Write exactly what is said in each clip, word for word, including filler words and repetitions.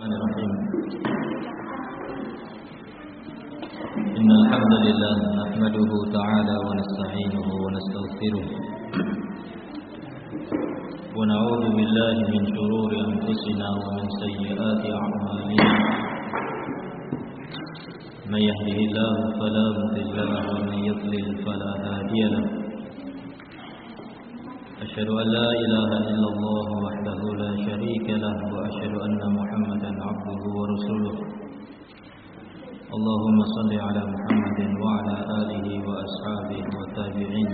Bismillahirrahmanirrahim. Innal hamdalillah nahmaduhu ta'ala wa nasta'inuhu wa nastaghfiruh. Wa na'udzu billahi min shururi anfusina wa min sayyiati a'malina. May yahdihillahu fala mudilla lahu wa may yudlil fala hadiya lahu. أشهد أن لا إله إلا الله وحده لا شريك له وأشهد أن محمدا عبده ورسوله اللهم صل على محمد وعلى آله وأصحابه والتابعين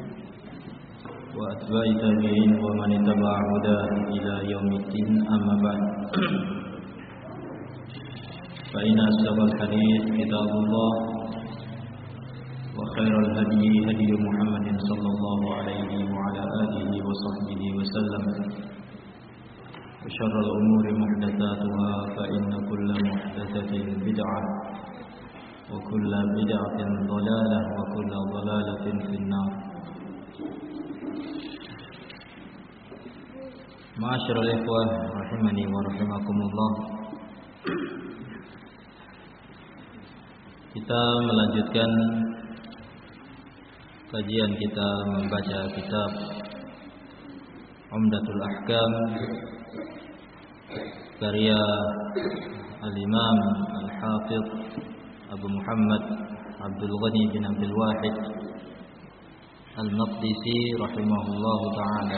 وأتباع التابعين ومن اتبع هداه إلى يوم الدين أما بعد فإن أصدق الحديث كتاب الله وخير الهدي هدي محمد صلى الله عليه وعلى آله وصحبه وسلم وشر الأمور محدثاتها فإن كل محدثة بدعة وكل بدعة ضلالة وكل ضلالة في النار. معاشر الإخوة رحمني ورحمكم الله. Kita melanjutkan kajian kita membaca kitab Umdatul Ahkam karya Al-Imam Al-Hafidh Abu Muhammad Abdul Ghani bin Abdul Wahid Al-Maqdisi rahimahullahu ta'ala.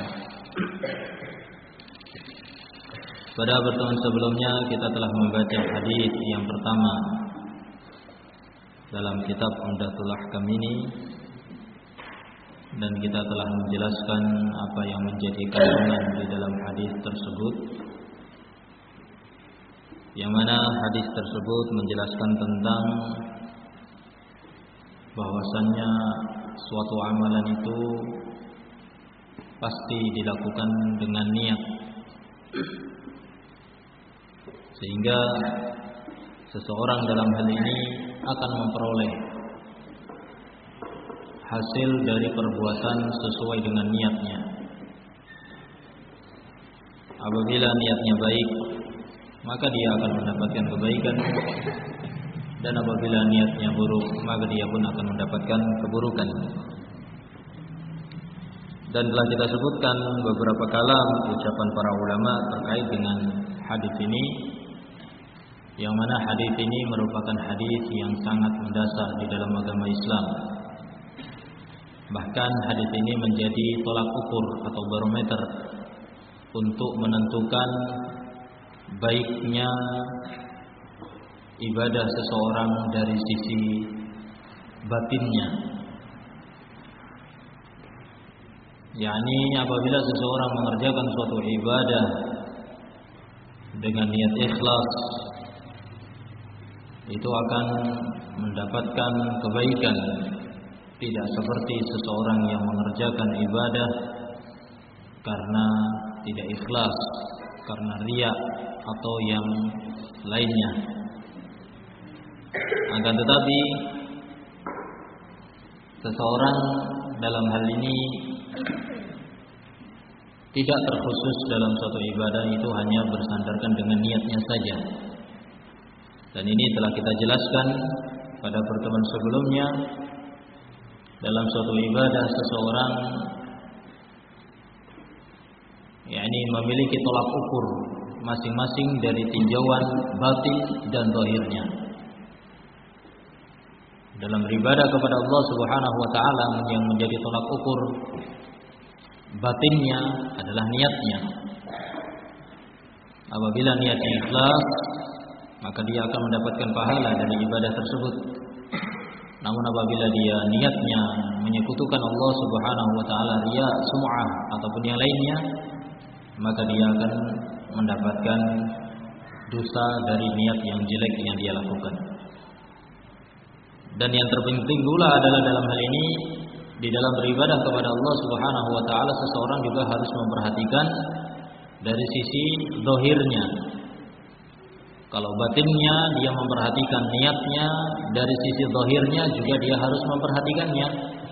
Pada pertemuan sebelumnya kita telah membaca hadis yang pertama dalam kitab Umdatul Ahkam ini, dan kita telah menjelaskan apa yang menjadi kandungan di dalam hadis tersebut, yang mana hadis tersebut menjelaskan tentang bahwasannya suatu amalan itu pasti dilakukan dengan niat, sehingga seseorang dalam hal ini akan memperoleh hasil dari perbuatan sesuai dengan niatnya. Apabila niatnya baik, maka dia akan mendapatkan kebaikan, dan apabila niatnya buruk, maka dia pun akan mendapatkan keburukan. Dan telah kita sebutkan beberapa kalam ucapan para ulama terkait dengan hadis ini, yang mana hadis ini merupakan hadis yang sangat mendasar di dalam agama Islam. Bahkan hadis ini menjadi tolak ukur atau barometer untuk menentukan baiknya ibadah seseorang dari sisi batinnya. yakni apabila seseorang mengerjakan suatu ibadah dengan niat ikhlas, itu akan mendapatkan kebaikan. Tidak seperti seseorang yang mengerjakan ibadah karena tidak ikhlas, karena riya atau yang lainnya. Akan tetapi seseorang dalam hal ini tidak terkhusus dalam suatu ibadah, itu hanya bersandarkan dengan niatnya saja. Dan ini telah kita jelaskan pada pertemuan sebelumnya. Dalam suatu ibadah seseorang yakni memiliki tolak ukur masing-masing dari tinjauan batin dan zahirnya. Dalam beribadah kepada Allah Subhanahu wa taala, yang menjadi tolak ukur batinnya adalah niatnya. Apabila niatnya ikhlas, maka dia akan mendapatkan pahala dari ibadah tersebut. Namun apabila dia niatnya menyekutukan Allah Subhanahu wa taala, riya, sum'ah ataupun yang lainnya, maka dia akan mendapatkan dosa dari niat yang jelek yang dia lakukan. Dan yang terpenting pula adalah dalam hal ini, di dalam beribadah kepada Allah Subhanahu wa taala, seseorang juga harus memperhatikan dari sisi zahirnya. Kalau batinnya dia memperhatikan niatnya, dari sisi zahirnya juga dia harus memperhatikannya,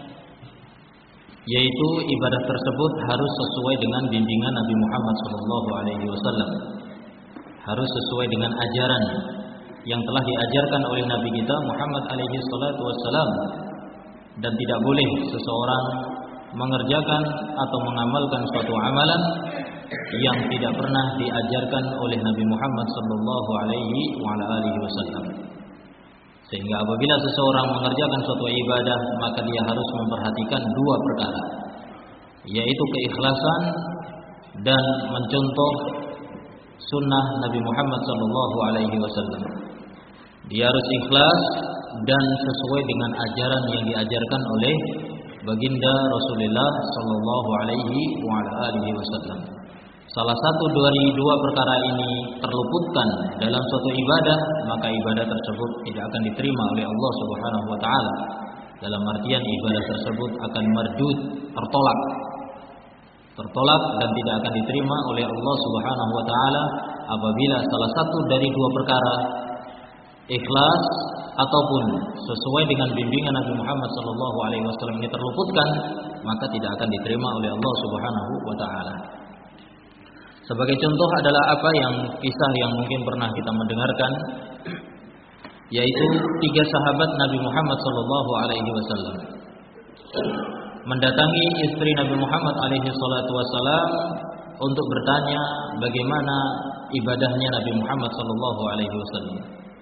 yaitu ibadah tersebut harus sesuai dengan bimbingan Nabi Muhammad shallallahu alaihi wasallam. harus sesuai dengan ajaran yang telah diajarkan oleh Nabi kita Muhammad alaihi salatu wassalam, dan tidak boleh seseorang mengerjakan atau mengamalkan suatu amalan yang tidak pernah diajarkan oleh Nabi Muhammad sallallahu alaihi wa ala alihi wasallam. Sehingga apabila seseorang mengerjakan suatu ibadah, maka dia harus memperhatikan dua perkara, yaitu keikhlasan dan mencontoh sunnah Nabi Muhammad sallallahu alaihi wasallam. Dia harus ikhlas dan sesuai dengan ajaran yang diajarkan oleh baginda Rasulullah sallallahu alaihi wa ala alihi wasallam. Salah satu dari dua perkara ini terluputkan dalam suatu ibadah, maka ibadah tersebut tidak akan diterima oleh Allah Subhanahu wa taala. Dalam artian ibadah tersebut akan mardud, tertolak. Tertolak dan tidak akan diterima oleh Allah Subhanahu wa taala apabila salah satu dari dua perkara, ikhlas ataupun sesuai dengan bimbingan Nabi Muhammad sallallahu alaihi wasallam ini terluputkan, maka tidak akan diterima oleh Allah Subhanahu wa taala. Sebagai contoh adalah apa yang kisah yang mungkin pernah kita mendengarkan, yaitu tiga sahabat Nabi Muhammad sallallahu alaihi wasallam mendatangi istri Nabi Muhammad alaihi salatu wasallam untuk bertanya bagaimana ibadahnya Nabi Muhammad sallallahu alaihi wasallam.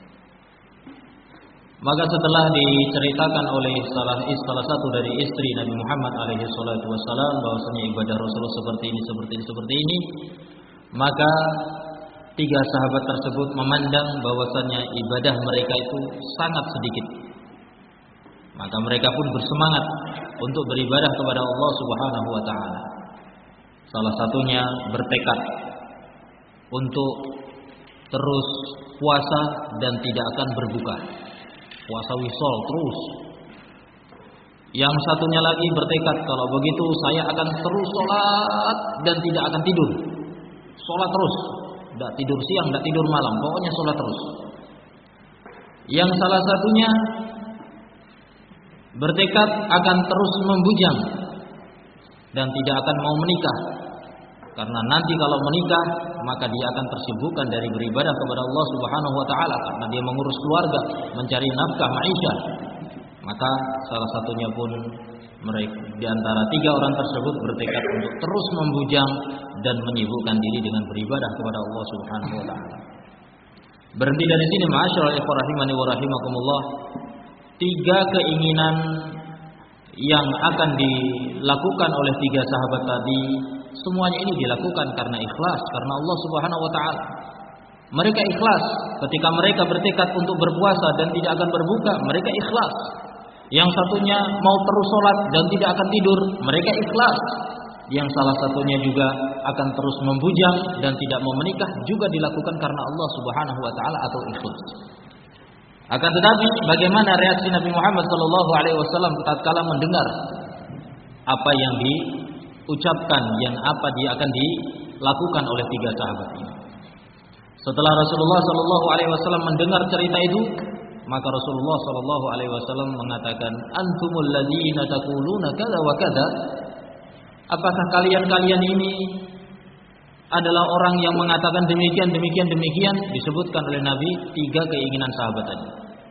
Maka setelah diceritakan oleh salah salah satu dari istri Nabi Muhammad alaihi salatu wasallam bahwasanya ibadah Rasulullah seperti ini, seperti ini, seperti ini, maka tiga sahabat tersebut memandang bahwasanya ibadah mereka itu sangat sedikit. Maka mereka pun bersemangat untuk beribadah kepada Allah Subhanahu wa taala. Salah satunya bertekad untuk terus puasa dan tidak akan berbuka. Puasa wisol terus. Yang satunya lagi bertekad, kalau begitu saya akan terus sholat dan tidak akan tidur. Sholat terus, tidak tidur siang, tidak tidur malam, pokoknya sholat terus. Yang salah satunya bertekad akan terus membujang dan tidak akan mau menikah, karena nanti kalau menikah maka dia akan tersibukkan dari beribadah kepada Allah Subhanahu wa taala, karena dia mengurus keluarga, mencari nafkah maisha. Maka salah satunya pun mereka di antara tiga orang tersebut bertekad untuk terus membujang dan menyibukkan diri dengan beribadah kepada Allah Subhanahu wa taala. Berhenti dari sini, ma'asyiral ikhwah rahimani wa rahimakumullah. Tiga keinginan yang akan dilakukan oleh tiga sahabat tadi, semuanya ini dilakukan karena ikhlas, karena Allah Subhanahu wa taala. Mereka ikhlas ketika mereka bertekad untuk berpuasa dan tidak akan berbuka, mereka ikhlas. Yang satunya mau terus sholat dan tidak akan tidur, mereka ikhlas. Yang salah satunya juga akan terus membujang dan tidak mau menikah, juga dilakukan karena Allah Subhanahu wa taala atau ikhlas. Akan tetapi bagaimana reaksi Nabi Muhammad sallallahu alaihi wasallam tatkala mendengar apa yang diucapkan, yang apa dia akan dilakukan oleh tiga sahabat ini? Setelah Rasulullah sallallahu alaihi wasallam mendengar cerita itu, maka Rasulullah sallallahu alaihi wasallam mengatakan, "Antumul ladzina taquluna kadza wa kadza?" Apakah kalian-kalian ini adalah orang yang mengatakan demikian, demikian, demikian? Disebutkan oleh Nabi tiga keinginan sahabat tadi.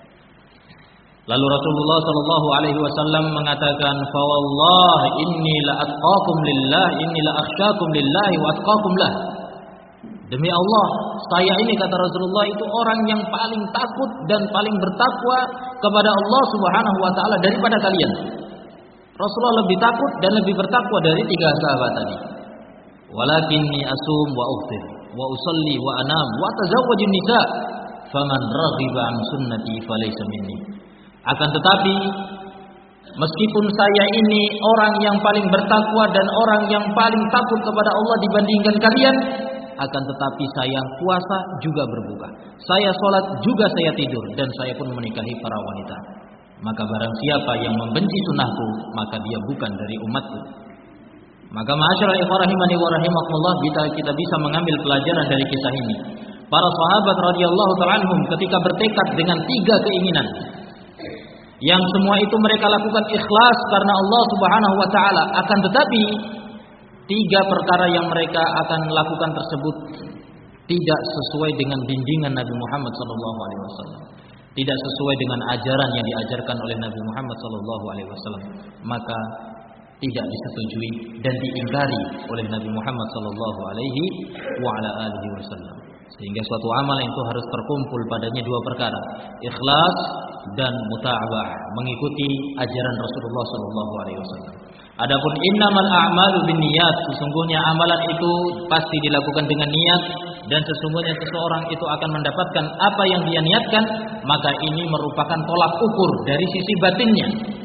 Lalu Rasulullah sallallahu alaihi wasallam mengatakan, "Fa wallahi inni la atqakum lillah, inni la akhsyakum lillahi wa atqakum lah." Demi Allah, saya ini, kata Rasulullah, itu orang yang paling takut dan paling bertakwa kepada Allah Subhanahu wa taala daripada kalian. Rasulullah lebih takut dan lebih bertakwa dari tiga sahabat tadi. Walakinni asum wa uftir wa usalli wa anam wa tazawwajun nisa, faman raghiba an sunnati falaysa minni. Akan tetapi meskipun saya ini orang yang paling bertakwa dan orang yang paling takut kepada Allah dibandingkan kalian, akan tetapi saya puasa juga berbuka, saya sholat juga saya tidur, dan saya pun menikahi para wanita. Maka barang siapa yang membenci sunnahku, maka dia bukan dari umatku. Maka ma'asyiral ikhwah rahimani wa rahimakumullah, kita kita bisa mengambil pelajaran dari kisah ini. Para sahabat radhiyallahu ta'ala anhum ketika bertekad dengan tiga keinginan, yang semua itu mereka lakukan ikhlas karena Allah Subhanahu wa taala, akan tetapi tiga perkara yang mereka akan lakukan tersebut tidak sesuai dengan bimbingan Nabi Muhammad sallallahu alaihi wasallam, tidak sesuai dengan ajaran yang diajarkan oleh Nabi Muhammad sallallahu alaihi wasallam, maka tidak disetujui dan diingkari oleh Nabi Muhammad sallallahu alaihi wa ala alihi wasallam. Sehingga suatu amalan itu harus terkumpul padanya dua perkara, ikhlas dan muta'abah, mengikuti ajaran Rasulullah sallallahu alaihi wasallam. Adapun innamal a'malu binniyat, sesungguhnya amalan itu pasti dilakukan dengan niat, dan sesungguhnya seseorang itu akan mendapatkan apa yang dia niatkan, maka ini merupakan tolak ukur dari sisi batinnya.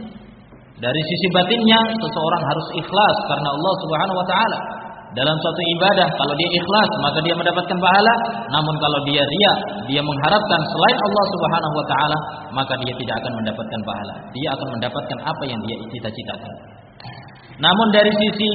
Dari sisi batinnya seseorang harus ikhlas karena Allah Subhanahu wa taala. Dalam suatu ibadah, kalau dia ikhlas maka dia mendapatkan pahala, namun kalau dia riya, dia mengharapkan selain Allah Subhanahu wa taala, maka dia tidak akan mendapatkan pahala. Dia akan mendapatkan apa yang dia cita-citakan. Namun dari sisi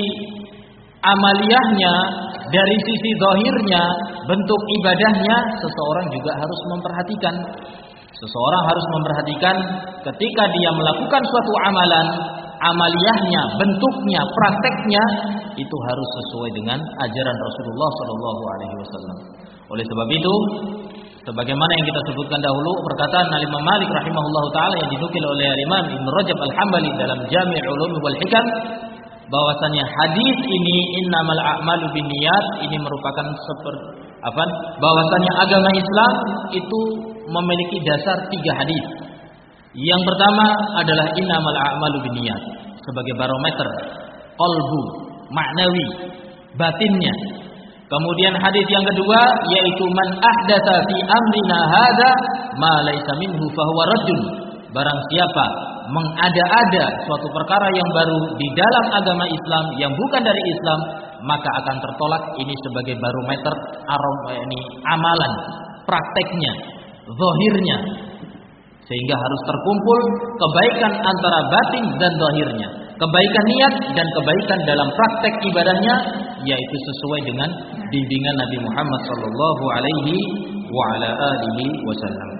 amaliyahnya, dari sisi zahirnya, bentuk ibadahnya, seseorang juga harus memperhatikan. Seseorang harus memperhatikan ketika dia melakukan suatu amalan, amaliyahnya, bentuknya, prakteknya itu harus sesuai dengan ajaran Rasulullah sallallahu alaihi wasallam. Oleh sebab itu, sebagaimana yang kita sebutkan dahulu, perkataan Imam Malik rahimahullahu taala yang dinukil oleh Imam Ibn Rajab Al-Hambali dalam Jami' Ulum wal Hikam, bahwasanya hadis ini innamal a'malu binniyat ini merupakan seperti apa? Bahwasanya agama Islam itu memiliki dasar tiga hadis. Yang pertama adalah innamal a'malu binniyat sebagai barometer qalbu, maknawi, batinnya. Kemudian hadis yang kedua yaitu man ahdatsa fi amrina hadza ma laysa minhu fahuwa raddun. Barang siapa mengada-ada suatu perkara yang baru di dalam agama Islam yang bukan dari Islam, maka akan tertolak. Ini sebagai barometer ini amalan, prakteknya, zahirnya. Sehingga harus terkumpul kebaikan antara batin dan zahirnya, kebaikan niat dan kebaikan dalam praktek ibadahnya, yaitu sesuai dengan bimbingan Nabi Muhammad sallallahu alaihi wa ala alihi wasallam.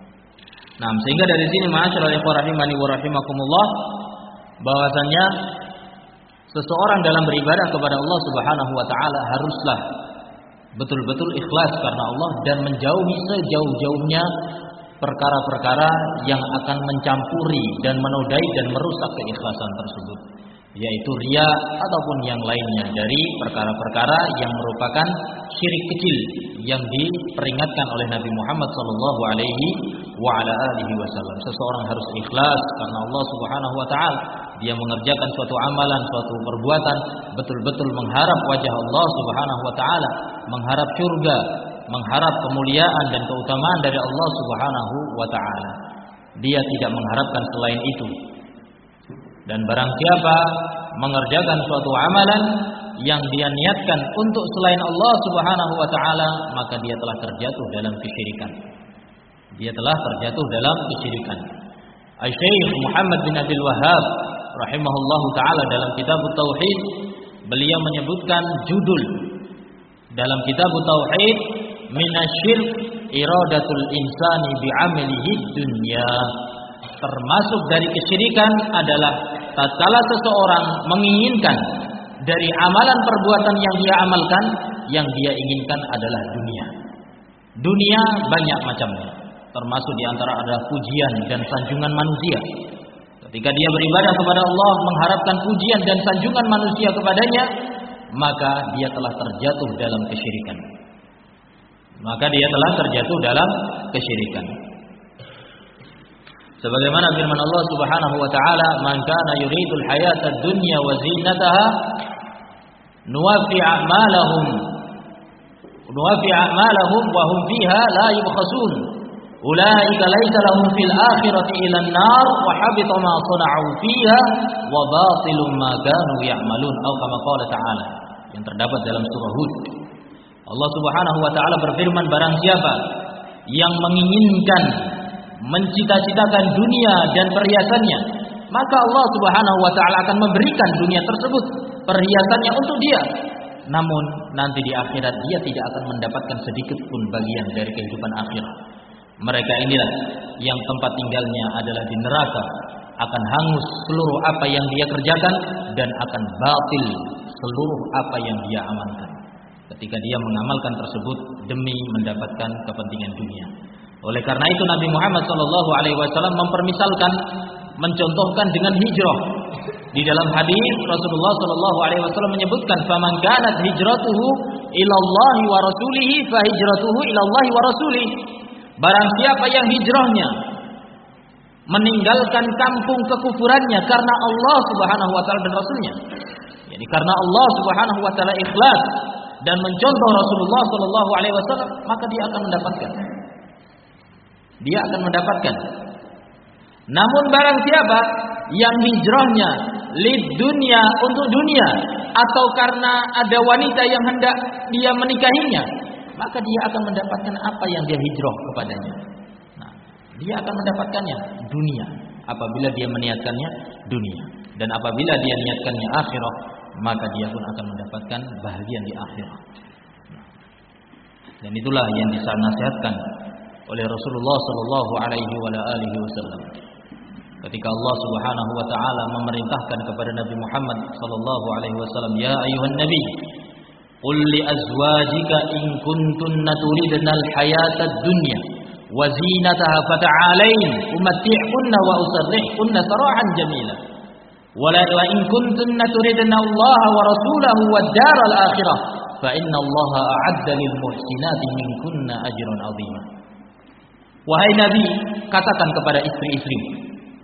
Nah, sehingga dari sini ma'asyiral ikhwah rahimani wa rahimakumullah, bahwasanya seseorang dalam beribadah kepada Allah Subhanahu wa taala haruslah betul-betul ikhlas karena Allah dan menjauhi sejauh-jauhnya perkara-perkara yang akan mencampuri dan menodai dan merusak keikhlasan tersebut, yaitu riya ataupun yang lainnya dari perkara-perkara yang merupakan syirik kecil yang diperingatkan oleh Nabi Muhammad sallallahu alaihi wa ala alihi wasallam. Seseorang harus ikhlas karena Allah Subhanahu wa taala. Dia mengerjakan suatu amalan, suatu perbuatan betul-betul mengharap wajah Allah Subhanahu wa taala, mengharap surga, mengharap kemuliaan dan keutamaan dari Allah Subhanahu wa taala. Dia tidak mengharapkan selain itu. Dan barang siapa mengerjakan suatu amalan yang dia niatkan untuk selain Allah Subhanahu wa taala, maka dia telah terjatuh dalam kesyirikan. Dia telah terjatuh dalam kesyirikan. Syekh Muhammad bin Abdul Wahhab rahimahullahu taala dalam kitab Tauhid, beliau menyebutkan judul dalam kitab Tauhid, minasyirk iradatul insani bi'amalihi dunya. Termasuk dari kesyirikan adalah tatkala seseorang menginginkan dari amalan perbuatan yang dia amalkan, yang dia inginkan adalah dunia. Dunia banyak macamnya, termasuk diantara adalah pujian dan sanjungan manusia. Ketika dia beribadah kepada Allah mengharapkan pujian dan sanjungan manusia kepadanya, maka dia telah terjatuh dalam kesyirikan. Maka dia telah terjatuh dalam kesyirikan. Sebagaimana firman Allah Subhanahu wa taala, "Man kana yuridul hayatad dunya wa zinataha nuwaffi a'malahum nuwaffi a'malahum wa hum fiha la yubkhasun. Ulaika laysa lahum fil akhirati illa an-nar wa habita ma sana'u fiha wa batilun ma kanu ya'malun." Atau kama qala ta'ala, yang terdapat dalam surah Hud. Allah Subhanahu wa taala berfirman, barang siapa yang menginginkan, mencita-citakan dunia dan perhiasannya, maka Allah Subhanahu wa taala akan memberikan dunia tersebut, perhiasannya untuk dia. Namun nanti di akhirat dia tidak akan mendapatkan sedikit pun bagian dari kehidupan akhirat. Mereka inilah yang tempat tinggalnya adalah di neraka, akan hangus seluruh apa yang dia kerjakan dan akan batil seluruh apa yang dia amalkan. ketika dia mengamalkan tersebut demi mendapatkan kepentingan dunia. Oleh karena itu Nabi Muhammad sallallahu alaihi wasallam mempermisalkan, mencontohkan dengan hijrah. Di dalam hadis Rasulullah sallallahu alaihi wasallam menyebutkan, "Faman kanat hijratuhu ila Allah wa rasulih fa hijratuhu ila Allah wa rasulih." Barang siapa yang hijrahnya meninggalkan kampung kekufurannya karena Allah Subhanahu wa taala dan Rasulnya. Jadi karena Allah Subhanahu wa taala ikhlas dan mencontoh Rasulullah sallallahu alaihi wasallam, maka dia akan mendapatkan. Dia akan mendapatkan. Namun barang siapa yang hijrahnya lid dunia, untuk dunia, atau karena ada wanita yang hendak dia menikahinya, maka dia akan mendapatkan apa yang dia hijrah kepadanya. Nah, dia akan mendapatkannya dunia apabila dia meniatkannya dunia, dan apabila dia niatkannya akhirat, maka dia pun akan mendapatkan bahagia di akhirat. Nah, dan itulah yang dinasihatkan oleh Rasulullah sallallahu alaihi wasallam ketika Allah Subhanahu wa taala memerintahkan kepada Nabi Muhammad sallallahu alaihi wasallam, "Ya ayyuhan nabi, qul li azwajika in kuntunna turidna al-hayata ad-dunya wa zinataha fata'alain umatti'kunna wa usarrihkunna sarahan jamila. Wa la in kuntunna turidna Allah wa rasulahu wad-dar al-akhirah fa inna Allah a'adda lil muhsinati minkunna ajran 'azima." Wahai Nabi, katakan kepada istri-istrimu,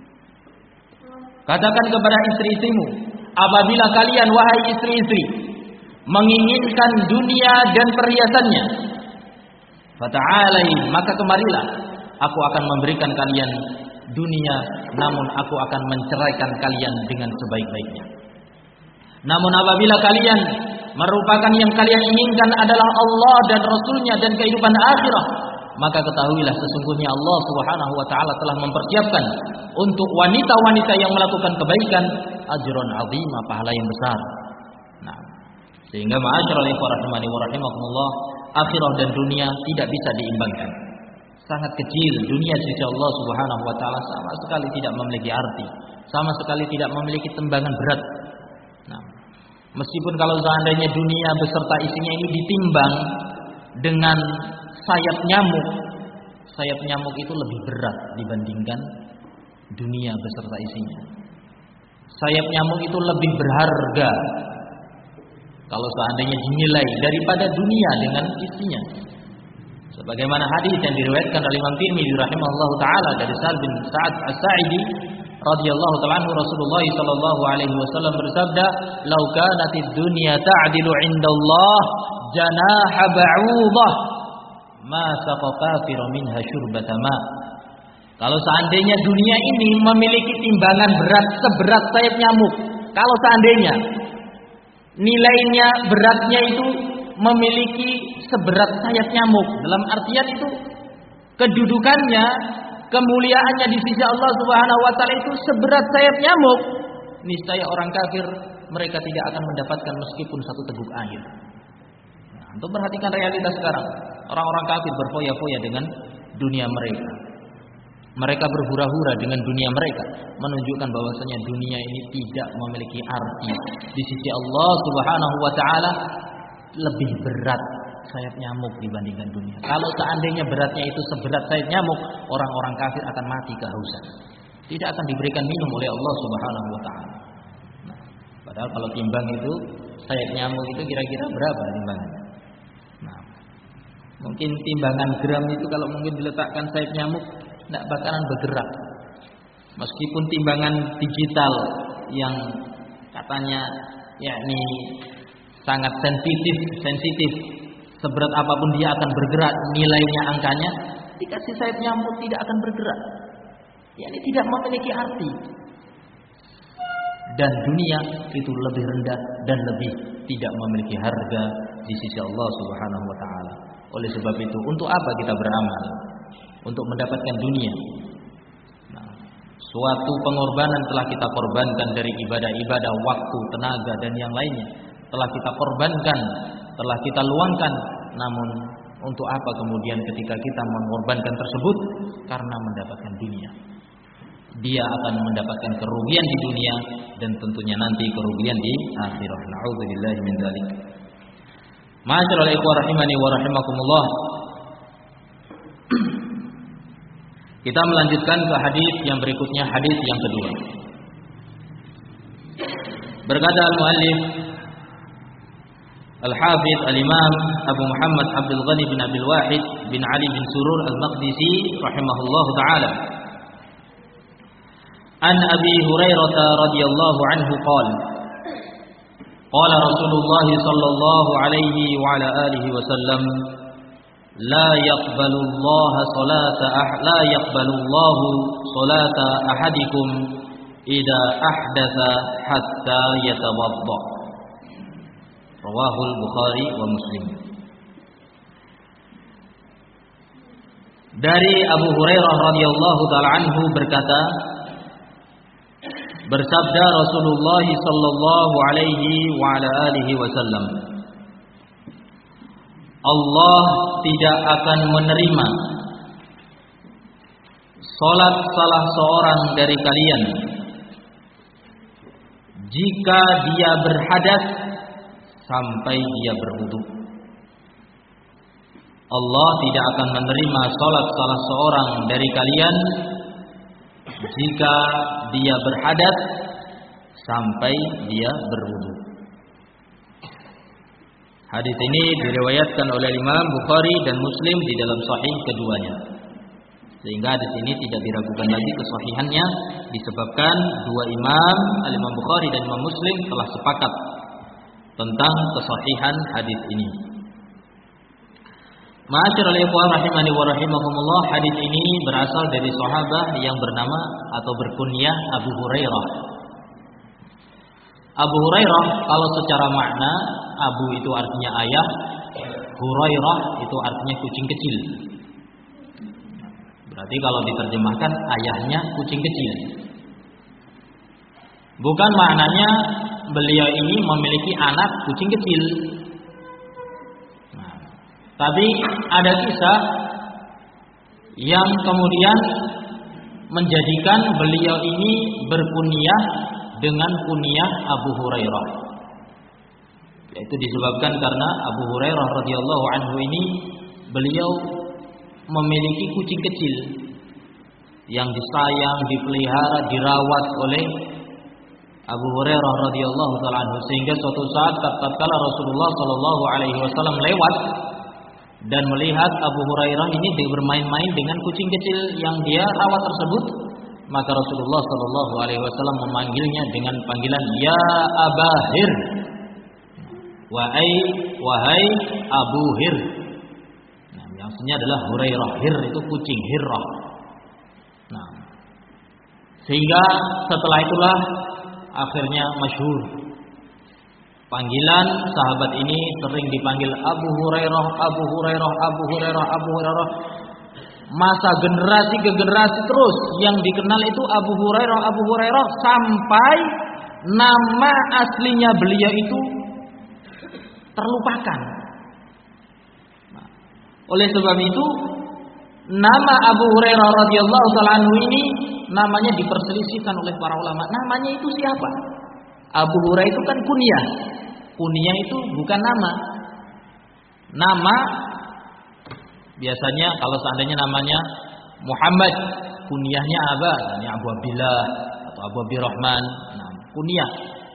katakan kepada istri-istrimu, apabila kalian wahai istri-istri menginginkan dunia dan perhiasannya, fata'alai, maka kemarilah, aku akan memberikan kalian dunia, namun aku akan menceraikan kalian dengan sebaik-baiknya. Namun apabila kalian merupakan yang kalian inginkan adalah Allah dan Rasulnya dan kehidupan akhirat, maka ketahuilah sesungguhnya Allah Subhanahu wa taala telah mempersiapkan untuk wanita-wanita yang melakukan kebaikan ajron azima, pahala yang besar. Nah, sehingga ma'asyiral ikhwah rahimani wa rahimakumullah, akhirah dan dunia tidak bisa diimbangkan. Sangat kecil dunia di sisi Allah Subhanahu wa taala, sama sekali tidak memiliki arti, sama sekali tidak memiliki timbangan berat. Nah, meskipun kalau seandainya dunia beserta isinya ini ditimbang dengan sayap nyamuk, sayap nyamuk itu lebih berat dibandingkan dunia beserta isinya. Sayap nyamuk itu lebih berharga kalau seandainya dinilai daripada dunia dengan isinya. Sebagaimana hadis yang diriwayatkan oleh Imam Tirmidzi rahimahullahu taala dari Sa'ad bin Sa'ad As-Sa'idi radhiyallahu ta'ala anhu, Rasulullah sallallahu alaihi wasallam bersabda, "Lau kanatid dunya ta'dilu 'indallah janaha ba'udah ma saqa kafiru minha syurbata ma." Kalau seandainya dunia ini memiliki timbangan berat seberat sayap nyamuk, kalau seandainya nilainya beratnya itu memiliki seberat sayap nyamuk, dalam artian itu kedudukannya, kemuliaannya di sisi Allah Subhanahu wa taala itu seberat sayap nyamuk, niscaya orang kafir mereka tidak akan mendapatkan meskipun satu teguk air. Nah, untuk perhatikan realitas sekarang, orang-orang kafir berfoya-foya dengan dunia mereka. Mereka berhura-hura dengan dunia mereka, menunjukkan bahwasanya dunia ini tidak memiliki arti di sisi Allah Subhanahu wa taala, lebih berat sayap nyamuk dibandingkan dunia. Kalau seandainya beratnya itu seberat sayap nyamuk, orang-orang kafir akan mati kehausan. Tidak akan diberikan minum oleh Allah Subhanahu wa taala. Nah, padahal kalau timbang itu sayap nyamuk itu kira-kira berapa timbangannya? Nah, mungkin timbangan gram itu kalau mungkin diletakkan sayap nyamuk tidak bakalan bergerak. Meskipun timbangan digital yang katanya yakni sangat sensitif, sensitif, seberat apapun dia akan bergerak, nilainya, angkanya, dikasih sayap nyamuk tidak akan bergerak. Ya, ini tidak memiliki arti. Dan dunia itu lebih rendah dan lebih tidak memiliki harga di sisi Allah Subhanahu wa taala. Oleh sebab itu, untuk apa kita beramal? Untuk mendapatkan dunia. Nah, suatu pengorbanan telah kita korbankan dari ibadah-ibadah, waktu, tenaga dan yang lainnya. Telah kita korbankan, telah kita luangkan, namun untuk apa kemudian ketika kita mengorbankan tersebut? Karena mendapatkan dunia. Dia akan mendapatkan kerugian di dunia dan tentunya nanti kerugian di akhirat. Na'udzubillahi min dzalik. Ma'asyiral ikhwah rahimani wa rahimakumullah. Kita melanjutkan ke hadis yang berikutnya, hadis yang kedua. Berkata al-muallif Al-Hafidz Al-Imam Abu Muhammad Abdul Ghani bin Abdul Wahid bin Ali bin Surur Al-Maqdisi rahimahullahu taala. An Abi Hurairah radhiyallahu anhu qala qala Rasulullah sallallahu alaihi wa ala alihi wasallam la yaqbalu Allah salata la yaqbalu Allah salata ahadikum idza ahdatsa hatta yatawadda. Rawahul Bukhari wa Muslim. Dari Abu Hurairah radhiyallahu taala anhu berkata, bersabda Rasulullah sallallahu alaihi wa ala alihi wasallam, Allah tidak akan menerima salat salah seorang dari kalian jika dia berhadas sampai dia berwudu. Allah tidak akan menerima salat salah seorang dari kalian jika dia berhadas sampai dia berwudu. Hadis ini diriwayatkan oleh Imam Bukhari dan Muslim di dalam sahih keduanya. Sehingga hadis ini tidak diragukan lagi kesahihannya disebabkan dua imam, Al-Imam Bukhari dan Imam Muslim telah sepakat tentang kesahihan hadis ini. Ma'asyiral ikhwah rahimani wa rahimakumullah, hadis ini berasal dari sahabat yang bernama atau berkunyah Abu Hurairah. Abu Hurairah kalau secara makna, Abu itu artinya ayah, Hurairah itu artinya kucing kecil. Berarti kalau diterjemahkan ayahnya kucing kecil. Bukan maknanya beliau ini memiliki anak kucing kecil. Nah, tapi ada kisah yang kemudian menjadikan beliau ini berkunyah dengan kunyah Abu Hurairah. Yaitu disebabkan karena Abu Hurairah radhiyallahu anhu ini beliau memiliki kucing kecil yang disayang, dipelihara, dirawat oleh Abu Hurairah radhiyallahu taala anhu, sehingga suatu saat tatkala Rasulullah sallallahu alaihi wasallam lewat dan melihat Abu Hurairah ini bermain-main dengan kucing kecil yang dia rawat tersebut, maka Rasulullah sallallahu alaihi wasallam memanggilnya dengan panggilan ya Abahir. Wahai wahai Abu Hir. Nah, maksudnya adalah Hurairah. Hir itu kucing, Hirrah. Nah, sehingga setelah itulah akhirnya masyhur. Panggilan sahabat ini sering dipanggil Abu Hurairah, Abu Hurairah, Abu Hurairah, Abu Hurairah. Masa generasi ke generasi terus yang dikenal itu Abu Hurairah, Abu Hurairah, sampai nama aslinya beliau itu terlupakan. Nah, oleh sebab itu nama Abu Hurairah radhiyallahu taala anhu ini namanya diperselisihkan oleh para ulama. Namanya itu siapa? Abu Hurairah itu kan kunyah. Kunyah itu bukan nama. Nama biasanya kalau seandainya namanya Muhammad, kunyahnya apa? Ini Abu Abdillah atau Abu Abdurrahman. Nah, kunyah.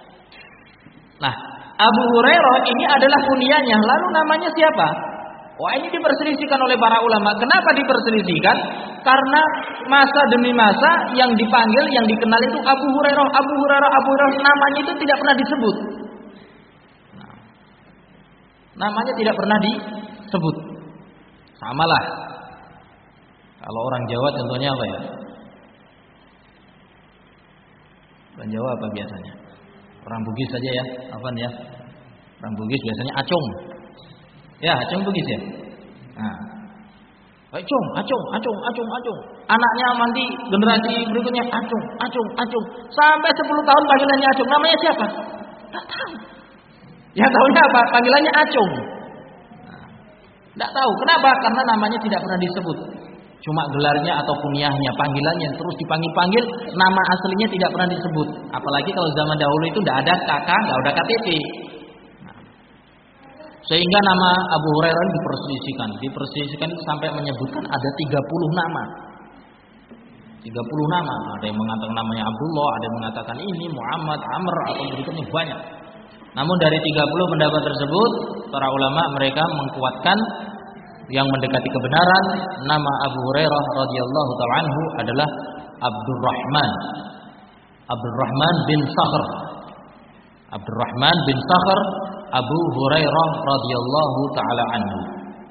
Nah, Abu Hurairah ini adalah kunyahnya. Lalu namanya siapa? Wah, ini diperselisihkan oleh para ulama. Kenapa diperselisihkan? Karena masa demi masa yang dipanggil, yang dikenal itu Abu Hurairah, Abu Hurairah, Abu Hurairah. Namanya itu tidak pernah disebut. Nah, namanya tidak pernah disebut. Samalah. Kalau orang Jawa contohnya apa ya? Orang Jawa apa biasanya? Orang Bugis saja ya, apa ya? Orang Bugis biasanya acung. Ya, acung Bugis ya. Nah, acung, acung, acung, acung, acung. Anaknya nanti generasi berikutnya acung, acung, acung. Sampai sepuluh tahun panggilannya acung. Namanya siapa? Tidak tahu. Yang tahunya apa? Panggilannya acung. Tidak tahu. Kenapa? Karena namanya tidak pernah disebut. Cuma gelarnya atau kunyahnya, panggilannya terus dipanggil-panggil, nama aslinya tidak pernah disebut. Apalagi kalau zaman dahulu itu tidak ada kakak, tidak ada K T P. Nah, Sehingga nama Abu Hurairah diperselisihkan, diperselisihkan sampai menyebutkan ada tiga puluh nama. tiga puluh nama, ada yang mengatakan namanya Abdullah, ada yang mengatakan ini Muhammad, Amr atau berikutnya banyak. Namun dari tiga puluh pendapat tersebut, para ulama mereka mengkuatkan yang mendekati kebenaran, nama Abu Hurairah radhiyallahu ta'ala anhu adalah Abdurrahman. Abdurrahman bin Sakhr. Abdurrahman bin Sakhr Abu Hurairah radhiyallahu ta'ala anhu.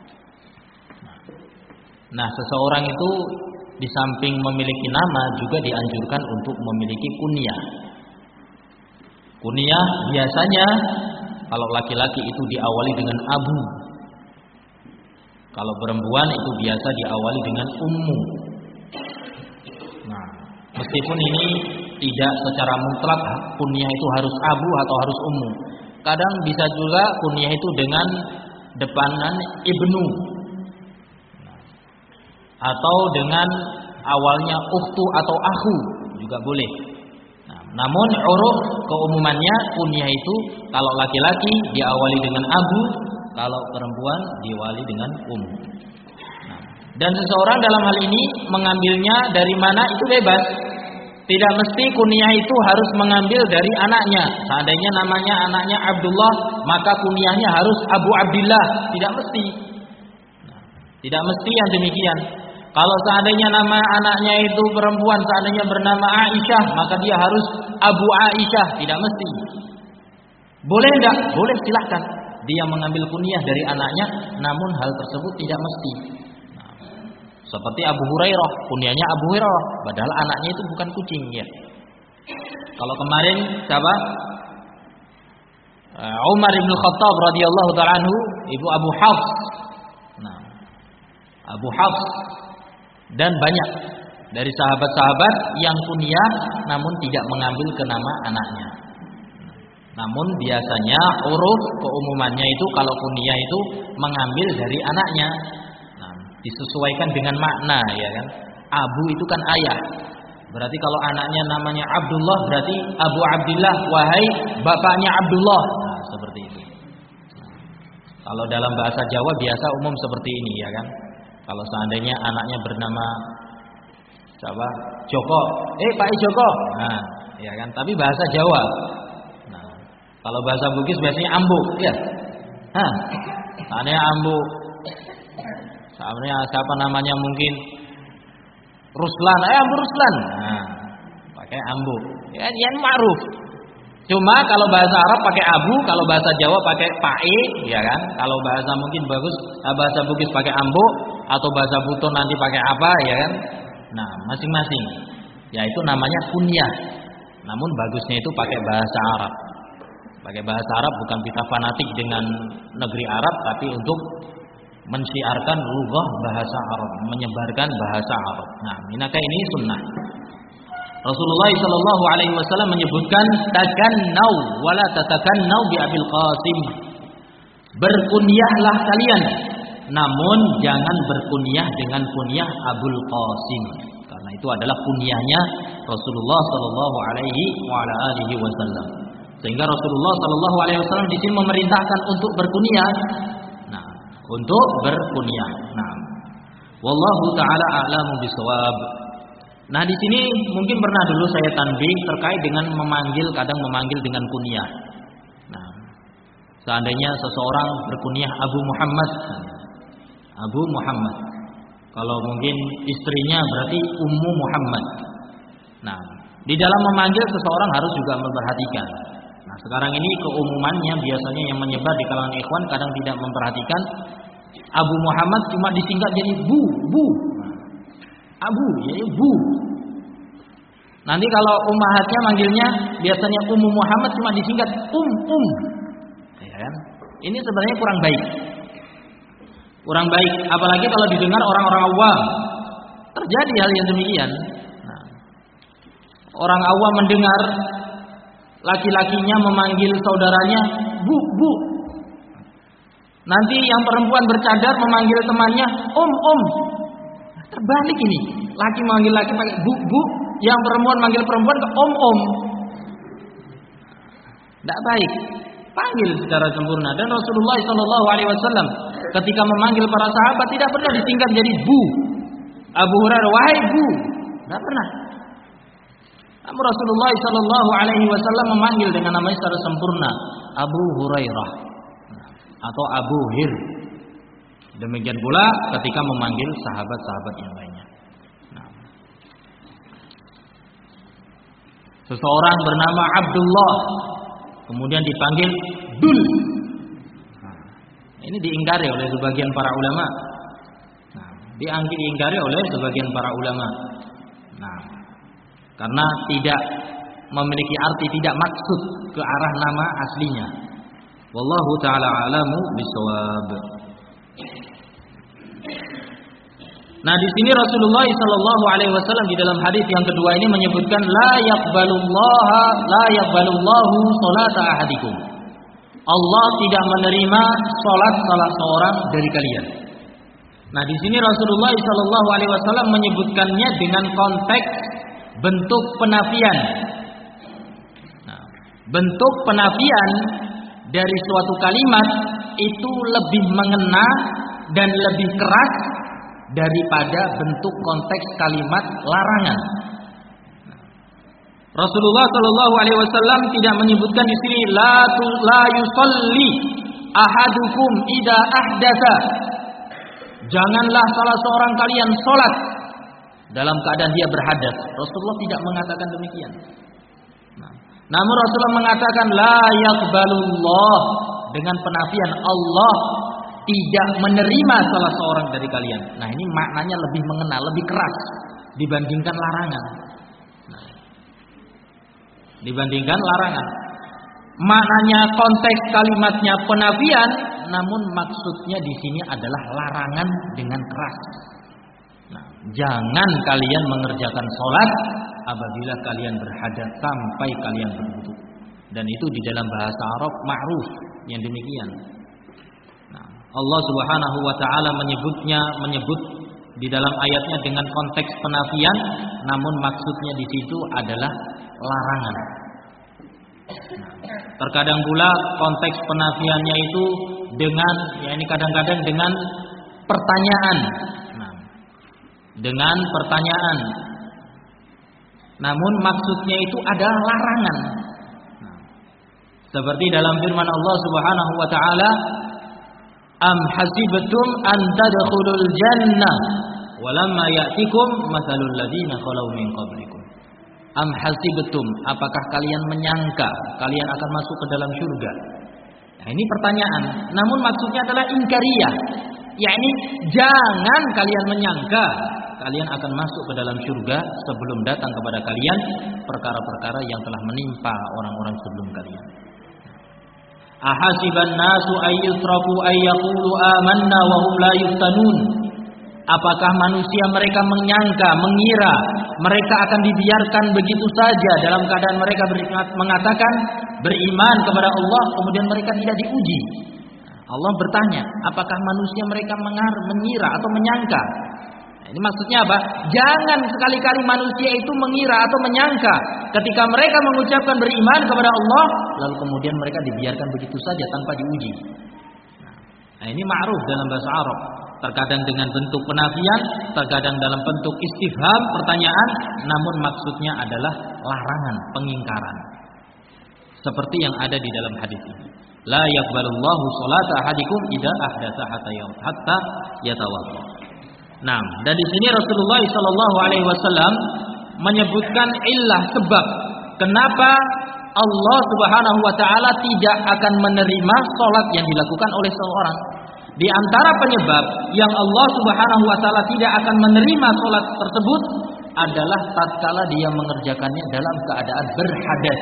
Nah, seseorang itu di samping memiliki nama juga dianjurkan untuk memiliki kunyah. Kunyah biasanya kalau laki-laki itu diawali dengan Abu. Kalau perempuan itu biasa diawali dengan Ummu. Nah, meskipun ini tidak secara mutlak kunyah itu harus Abu atau harus Ummu. Kadang bisa juga kunyah itu dengan depanan Ibnu. Atau dengan awalnya ukhtu atau akhu juga boleh. Nah, namun uruf keumumannya kunyah itu kalau laki-laki diawali dengan Abu, kalau perempuan diawali dengan Ummu. Nah, dan seseorang dalam hal ini mengambilnya dari mana itu bebas. Tidak mesti kunyah itu harus mengambil dari anaknya. Seandainya namanya anaknya Abdullah, maka kunyahnya harus Abu Abdillah. Tidak mesti. Nah, tidak mesti yang demikian. Kalau seandainya nama anaknya itu perempuan, seandainya bernama Aisyah, maka dia harus Abu Aisyah. Tidak mesti. Boleh enggak? Boleh, silahkan. Dia mengambil kunyah dari anaknya, namun hal tersebut tidak mesti. Nah, seperti Abu Hurairah, kunyahnya Abu Hurairah, padahal anaknya itu bukan kucing ya. Kalau kemarin siapa? Umar bin Khattab radhiyallahu ta'ala anhu, ibu Abu Hafs. Nah, Abu Hafs dan banyak dari sahabat-sahabat yang kunyah namun tidak mengambil ke nama anaknya. Namun biasanya uruf keumumannya itu kalau kunyah itu mengambil dari anaknya. Nah, disesuaikan dengan makna ya kan. Abu itu kan ayah. Berarti kalau anaknya namanya Abdullah berarti Abu Abdillah, wahai bapaknya Abdullah. Nah, seperti itu. Nah, kalau dalam bahasa Jawa biasa umum seperti ini ya kan. Kalau seandainya anaknya bernama siapa? Joko. Eh, Pak Joko. Nah, ya kan. Tapi bahasa Jawa. Nah, kalau bahasa Bugis biasanya Ambu, ya. Hah. Seandainya Ambu. Seandainya siapa namanya mungkin Ruslan. Eh, Ambu Ruslan. Nah, pakai Ambu. Ya, yang ma'ruf. Cuma kalau bahasa Arab pakai Abu, kalau bahasa Jawa pakai Pae, ya kan? Kalau bahasa mungkin bagus, bahasa Bugis pakai Ambu, atau bahasa Buton nanti pakai apa, ya kan? Nah, masing-masing. Ya itu namanya kunyah. Namun bagusnya itu pakai bahasa Arab. Pakai bahasa Arab bukan kita fanatik dengan negeri Arab, tapi untuk mensiarkan lughah bahasa Arab, menyebarkan bahasa Arab. Nah, minaka ini sunnah. Rasulullah sallallahu alaihi wasallam menyebutkan takannau wala tatakannau bi Abil Qasim. Berkunyahlah kalian, namun jangan berkunyah dengan kunyah Abul Qasim, karena itu adalah kunyahnya Rasulullah sallallahu alaihi wa ala alihi wasallam. Sehingga Rasulullah sallallahu alaihi wasallam di sini memerintahkan untuk berkunyah. Nah, untuk berkunyah. Nah, wallahu taala a'lamu bishawab. Nah, di sini mungkin pernah dulu saya tanbih terkait dengan memanggil, kadang memanggil dengan kunyah. Nah, seandainya seseorang berkunyah Abu Muhammad, Abu Muhammad. Kalau mungkin istrinya berarti Ummu Muhammad. Nah, di dalam memanggil seseorang harus juga memperhatikan. Nah, sekarang ini keumumannya biasanya yang menyebar di kalangan ikhwan kadang tidak memperhatikan. Abu Muhammad cuma disingkat jadi Bu, Bu. Abu, ya Bu. Nanti kalau ummahatnya manggilnya biasanya Ummu Muhammad cuma disingkat Um, Um. Ya kan? Ini sebenarnya kurang baik. Kurang baik, apalagi kalau didengar orang-orang awam. Terjadi hal yang demikian. Nah, orang awam mendengar laki-lakinya memanggil saudaranya Bu, Bu. Nanti yang perempuan bercadar memanggil temannya Om, Om. Terbalik ini. Laki manggil laki pakai Bu, Bu. Yang perempuan manggil perempuan ke Om, Om. Tidak baik. panggil secara sempurna. Dan Rasulullah Shallallahu Alaihi Wasallam ketika memanggil para sahabat tidak pernah disingkat jadi bu. Abu Hurairah, wahai bu, tidak pernah. Namun Rasulullah Shallallahu Alaihi Wasallam memanggil dengan namanya secara sempurna, Abu Hurairah atau Abu Hir. Demikian pula ketika memanggil sahabat-sahabat yang lainnya. Nah. Seseorang bernama Abdullah kemudian dipanggil Dul. Nah, ini diingkari oleh sebagian para ulama. Nah, diingkari oleh sebagian para ulama. Nah, karena tidak memiliki arti, tidak maksud ke arah nama aslinya. Wallahu taala alamu bisawab. Nah, di sini Rasulullah Shallallahu Alaihi Wasallam di dalam hadis yang kedua ini menyebutkan la yaqbalullaha la yaqbalullahu salata ahadikum. Allah tidak menerima salat salah seorang dari kalian. Nah, di sini Rasulullah Shallallahu Alaihi Wasallam menyebutkannya dengan konteks bentuk penafian. Nah, bentuk penafian dari suatu kalimat itu lebih mengena dan lebih keras daripada bentuk konteks kalimat larangan. Rasulullah Shallallahu Alaihi Wasallam tidak menyebutkan di sini la tu, la yusalli ahadukum ida ahdatsa. Janganlah salah seorang kalian sholat dalam keadaan dia berhadas. Rasulullah tidak mengatakan demikian. Nah, namun Rasulullah mengatakan la yaqbalullah, dengan penafian Allah tidak menerima salah seorang dari kalian. Nah, ini maknanya lebih mengena, lebih keras dibandingkan larangan. Nah, dibandingkan larangan. Maknanya konteks kalimatnya penafian, namun maksudnya di sini adalah larangan dengan keras. Nah, jangan kalian mengerjakan sholat apabila kalian berhadas sampai kalian berwudu. Dan itu di dalam bahasa Arab ma'ruf yang demikian. Nah, Allah Subhanahu wa taala menyebutnya menyebut di dalam ayatnya dengan konteks penafian, namun maksudnya di situ adalah larangan. Nah, terkadang pula konteks penafiannya itu dengan, ya ini kadang-kadang dengan pertanyaan. Nah, dengan pertanyaan. Namun maksudnya itu adalah larangan. Nah, seperti dalam firman Allah Subhanahu wa taala, am hasibtum an tadkhulul jannah walamma ya'tikum mathalul ladzina khalau min qablikum. Am hasibtum, apakah kalian menyangka kalian akan masuk ke dalam surga? Nah, ini pertanyaan, namun maksudnya adalah ingkariyah, yakni jangan kalian menyangka kalian akan masuk ke dalam surga sebelum datang kepada kalian perkara-perkara yang telah menimpa orang-orang sebelum kalian. Ahasiban nasu ayyutraku ayyaqulu amanna wa hum la yuftanun. Apakah manusia mereka menyangka, mengira mereka akan dibiarkan begitu saja dalam keadaan mereka mengatakan beriman kepada Allah kemudian mereka tidak diuji? Allah bertanya, apakah manusia mereka mengar, mengira atau menyangka? Nah, ini maksudnya apa? Jangan sekali-kali manusia itu mengira atau menyangka ketika mereka mengucapkan beriman kepada Allah lalu kemudian mereka dibiarkan begitu saja tanpa diuji. Nah, ini ma'ruf dalam bahasa Arab. Terkadang dengan bentuk penafian, terkadang dalam bentuk istifham, pertanyaan, namun maksudnya adalah larangan, pengingkaran. Seperti yang ada di dalam hadis ini. La yaqbalullahu sholata ahadikum idza ahdatsa hatta yatawadda. Nah, dan di sini Rasulullah Shallallahu Alaihi Wasallam menyebutkan illah, sebab kenapa Allah Subhanahu Wa Taala tidak akan menerima sholat yang dilakukan oleh seseorang. Di antara penyebab yang Allah Subhanahu wa taala tidak akan menerima salat tersebut adalah tatkala dia mengerjakannya dalam keadaan berhadas.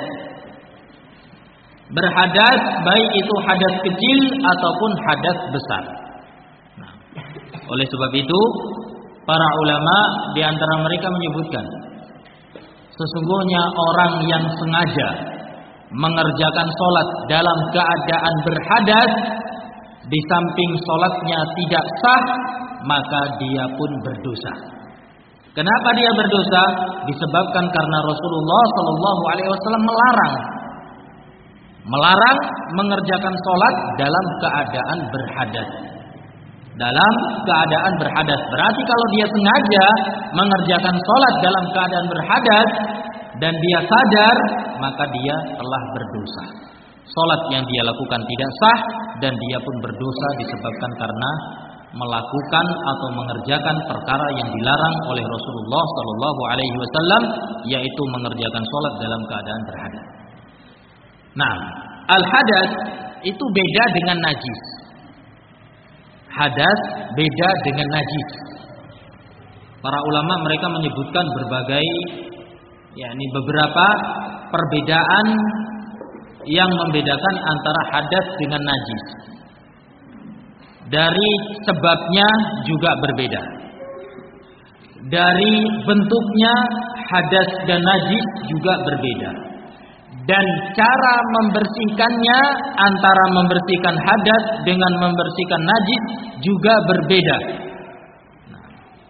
Berhadas baik itu hadas kecil ataupun hadas besar. Nah, oleh sebab itu para ulama di antara mereka menyebutkan sesungguhnya orang yang sengaja mengerjakan salat dalam keadaan berhadas, di samping sholatnya tidak sah, maka dia pun berdosa. Kenapa dia berdosa? Disebabkan karena Rasulullah Shallallahu Alaihi Wasallam melarang. melarang mengerjakan sholat dalam keadaan berhadas. Dalam keadaan berhadas berarti kalau dia sengaja mengerjakan sholat dalam keadaan berhadas dan dia sadar, maka dia telah berdosa. Sholat yang dia lakukan tidak sah dan dia pun berdosa disebabkan karena melakukan atau mengerjakan perkara yang dilarang oleh Rasulullah Shallallahu Alaihi Wasallam, yaitu mengerjakan sholat dalam keadaan berhadas. Nah, al-hadas itu beda dengan najis. Hadas beda dengan najis. Para ulama mereka menyebutkan berbagai, yakni beberapa perbedaan yang membedakan antara hadas dengan najis. Dari sebabnya juga berbeda. Dari bentuknya hadas dan najis juga berbeda. Dan cara membersihkannya antara membersihkan hadas dengan membersihkan najis juga berbeda. Nah,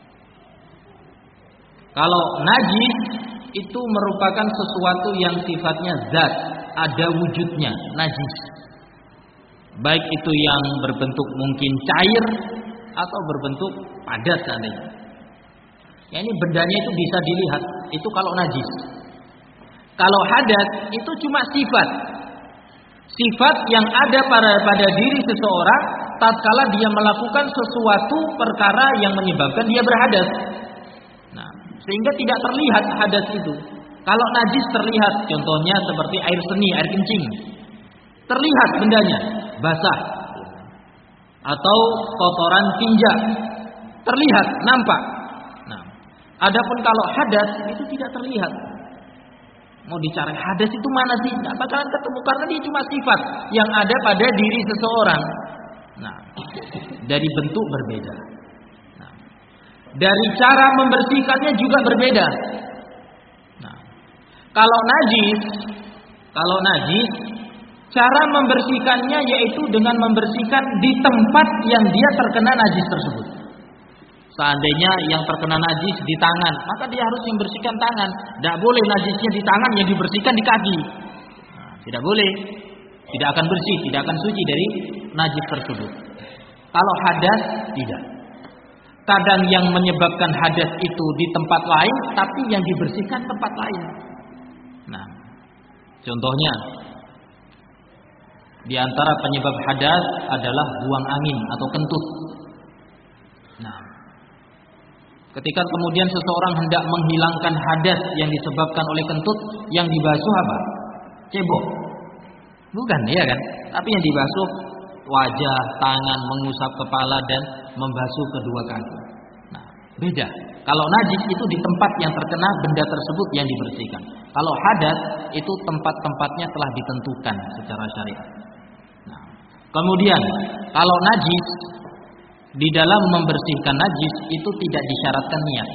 kalau najis itu merupakan sesuatu yang sifatnya zat, ada wujudnya, najis. Baik itu yang berbentuk mungkin cair atau berbentuk padat seandainya. Ya, ini bendanya itu bisa dilihat, itu kalau najis. Kalau hadas itu cuma sifat. Sifat yang ada pada pada diri seseorang tatkala dia melakukan sesuatu perkara yang menyebabkan dia berhadas. Nah, sehingga tidak terlihat hadas itu. Kalau najis terlihat, contohnya seperti air seni, air kencing. Terlihat bendanya, basah. Atau kotoran tinja. Terlihat, nampak. Nah, adapun kalau hadas itu tidak terlihat. Mau dicari hadas itu mana sih? Nggak bakalan ketemu karena dia cuma sifat yang ada pada diri seseorang. Nah, dari bentuk berbeda. Nah, dari cara membersihkannya juga berbeda. Nah, kalau najis, kalau najis, cara membersihkannya yaitu dengan membersihkan di tempat yang dia terkena najis tersebut. Seandainya yang terkena najis di tangan, maka dia harus membersihkan tangan. Tidak boleh najisnya di tangan, yang dibersihkan di kaki. Nah, tidak boleh. Tidak akan bersih, tidak akan suci dari najis tersebut. Kalau hadas, tidak. Kadang yang menyebabkan hadas itu di tempat lain, tapi yang dibersihkan tempat lain. Nah, contohnya, di antara penyebab hadas adalah buang angin atau kentut. Nah, ketika kemudian seseorang hendak menghilangkan hadas yang disebabkan oleh kentut, yang dibasuh apa? Cebok. Bukan, ya kan? Tapi yang dibasuh wajah, tangan, mengusap kepala dan membasuh kedua kaki. Nah, beda. Kalau najis itu di tempat yang terkena benda tersebut yang dibersihkan. Kalau hadas itu tempat-tempatnya telah ditentukan secara syariat. Nah, kemudian kalau najis, di dalam membersihkan najis itu tidak disyaratkan niat.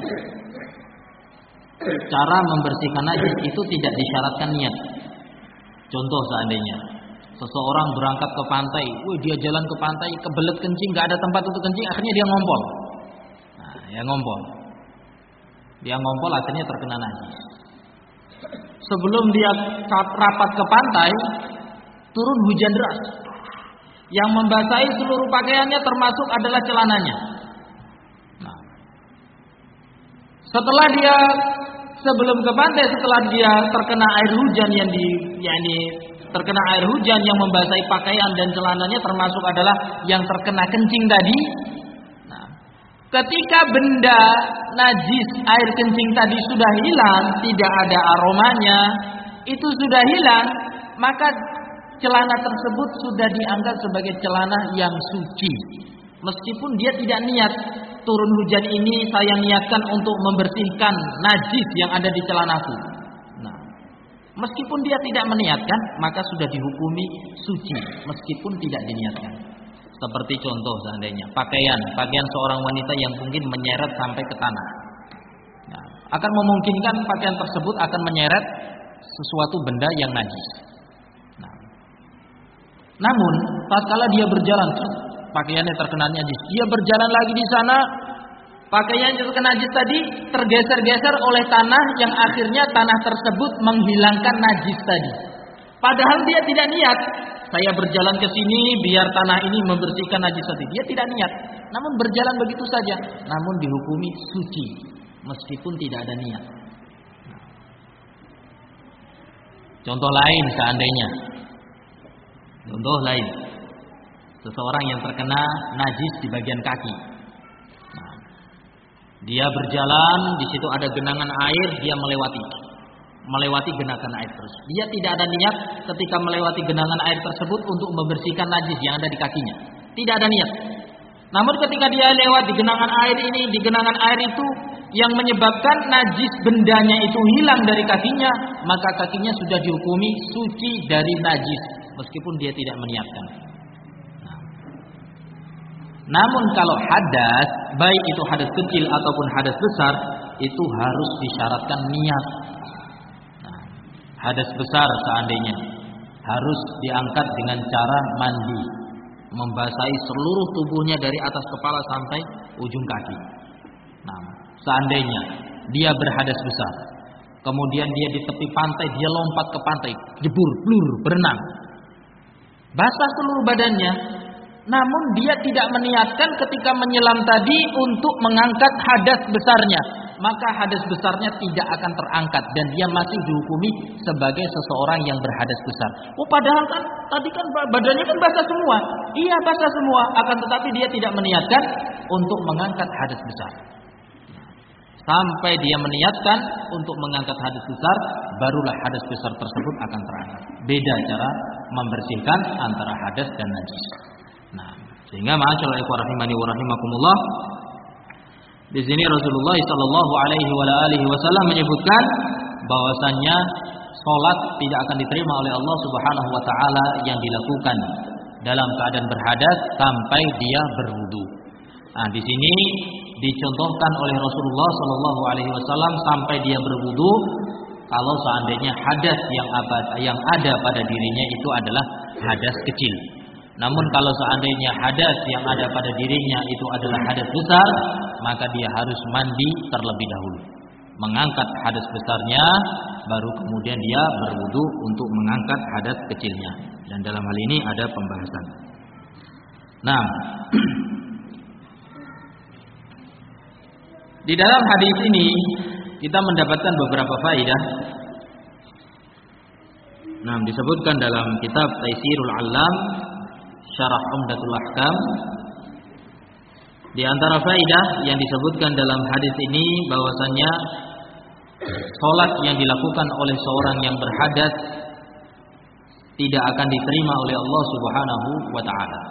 Cara membersihkan najis itu tidak disyaratkan niat. Contoh seandainya seseorang berangkat ke pantai, wih dia jalan ke pantai kebelet kencing, nggak ada tempat untuk kencing, akhirnya dia ngompol. Nah, ya ngompol. Dia ngompol akhirnya terkena najis. Sebelum dia rapat ke pantai, turun hujan deras. Yang membasahi seluruh pakaiannya termasuk adalah celananya. Nah, setelah dia sebelum ke pantai, setelah dia terkena air hujan yang di, yakni terkena air hujan yang membasahi pakaian dan celananya termasuk adalah yang terkena kencing tadi. Nah, ketika benda najis air kencing tadi sudah hilang, tidak ada aromanya, itu sudah hilang, maka celana tersebut sudah dianggap sebagai celana yang suci. Meskipun dia tidak niat, turun hujan ini saya niatkan untuk membersihkan najis yang ada di celanaku. Nah, meskipun dia tidak meniatkan, maka sudah dihukumi suci meskipun tidak diniatkan. Seperti contoh seandainya pakaian, pakaian seorang wanita yang mungkin menyeret sampai ke tanah. Nah, akan memungkinkan pakaian tersebut akan menyeret sesuatu benda yang najis. Namun, tatkala dia berjalan, pakaiannya terkena najis, dia berjalan lagi di sana, pakaiannya terkena najis tadi tergeser-geser oleh tanah yang akhirnya tanah tersebut menghilangkan najis tadi. Padahal dia tidak niat. Saya berjalan ke sini biar tanah ini membersihkan najis tadi. Dia tidak niat. Namun berjalan begitu saja. Namun dihukumi suci meskipun tidak ada niat. Contoh lain seandainya. Contoh lain. Seseorang yang terkena najis di bagian kaki. Nah, dia berjalan, di situ ada genangan air, dia melewati. Melewati genangan air tersebut. Dia tidak ada niat ketika melewati genangan air tersebut untuk membersihkan najis yang ada di kakinya. Tidak ada niat. Namun ketika dia lewat di genangan air ini, di genangan air itu yang menyebabkan najis bendanya itu hilang dari kakinya, maka kakinya sudah dihukumi suci dari najis meskipun dia tidak meniatkan. Nah. Namun kalau hadas, baik itu hadas kecil ataupun hadas besar, itu harus disyaratkan niat. Nah, hadas besar seandainya harus diangkat dengan cara mandi, membasahi seluruh tubuhnya dari atas kepala sampai ujung kaki. Nah, seandainya dia berhadas besar, kemudian dia di tepi pantai, dia lompat ke pantai, jebur, blur, berenang, basah seluruh badannya, namun dia tidak meniatkan ketika menyelam tadi untuk mengangkat hadas besarnya, maka hadas besarnya tidak akan terangkat dan dia masih dihukumi sebagai seseorang yang berhadas besar. Oh, padahal kan tadi kan badannya kan basah semua. Iya, basah semua, akan tetapi dia tidak meniatkan untuk mengangkat hadas besar. Sampai dia meniatkan untuk mengangkat hadas besar, barulah hadas besar tersebut akan terangkat. Beda cara membersihkan antara hadas dan najis. Nah, sehingga ma'asyiral ikhwah rahimani wa rahimakumullah, di sini Rasulullah sallallahu alaihi wasallam menyebutkan bahwasannya salat tidak akan diterima oleh Allah Subhanahu wa taala yang dilakukan dalam keadaan berhadas sampai dia berwudu. Nah, di sini dicontohkan oleh Rasulullah sallallahu alaihi wasallam sampai dia berwudu kalau seandainya hadas yang apa yang ada pada dirinya itu adalah hadas kecil. Namun kalau seandainya hadas yang ada pada dirinya itu adalah hadas besar, maka dia harus mandi terlebih dahulu, mengangkat hadas besarnya, baru kemudian dia berwudu untuk mengangkat hadas kecilnya. Dan dalam hal ini ada pembahasan. Nah, di dalam hadis ini kita mendapatkan beberapa faedah. Nah, disebutkan dalam kitab Taisirul Alam Syarah Umdatul Ahkam, di antara faedah yang disebutkan dalam hadis ini bahwasannya salat yang dilakukan oleh seorang yang berhadas tidak akan diterima oleh Allah Subhanahu wa taala.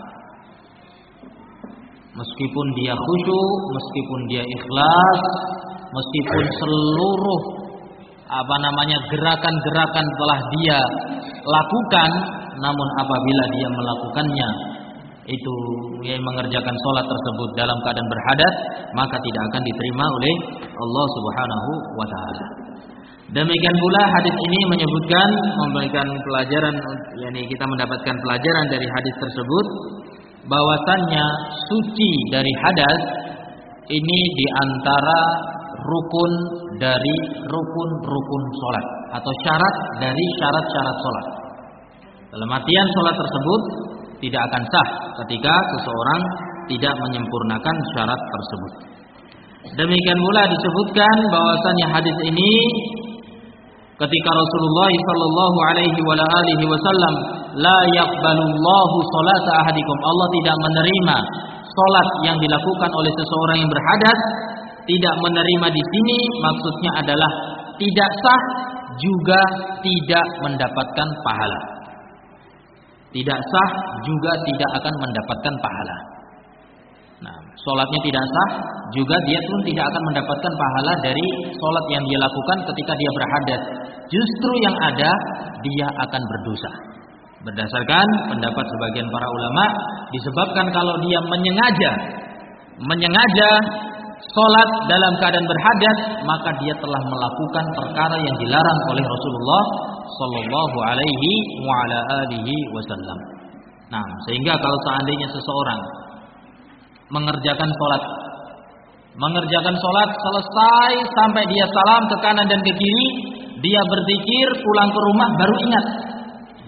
Meskipun dia khusyuk, meskipun dia ikhlas, meskipun seluruh apa namanya gerakan-gerakan telah dia lakukan, namun apabila dia melakukannya itu yang mengerjakan sholat tersebut dalam keadaan berhadas, maka tidak akan diterima oleh Allah Subhanahu wa taala. Demikian pula hadis ini menyebutkan, memberikan pelajaran, yakni kita mendapatkan pelajaran dari hadis tersebut bahwasannya suci dari hadas ini diantara rukun dari rukun-rukun sholat atau syarat dari syarat-syarat sholat. Dalam artian sholat tersebut tidak akan sah ketika seseorang tidak menyempurnakan syarat tersebut. Demikian pula disebutkan bahwasannya hadis ini ketika Rasulullah sallallahu alaihi wasallam la yaqbalullahu salata ahadikum, Allah tidak menerima salat yang dilakukan oleh seseorang yang berhadas. Tidak menerima di sini maksudnya adalah tidak sah juga tidak mendapatkan pahala. Tidak sah juga tidak akan mendapatkan pahala. Nah, sholatnya tidak sah juga dia pun tidak akan mendapatkan pahala dari sholat yang dia lakukan ketika dia berhadas. Justru yang ada dia akan berdosa. Berdasarkan pendapat sebagian para ulama, disebabkan kalau dia menyengaja menyengaja sholat dalam keadaan berhadas, maka dia telah melakukan perkara yang dilarang oleh Rasulullah Sallallahu Alaihi wa ala alihi Wasallam. Nah, sehingga kalau seandainya seseorang mengerjakan sholat, mengerjakan sholat selesai sampai dia salam ke kanan dan ke kiri, dia berzikir pulang ke rumah baru ingat,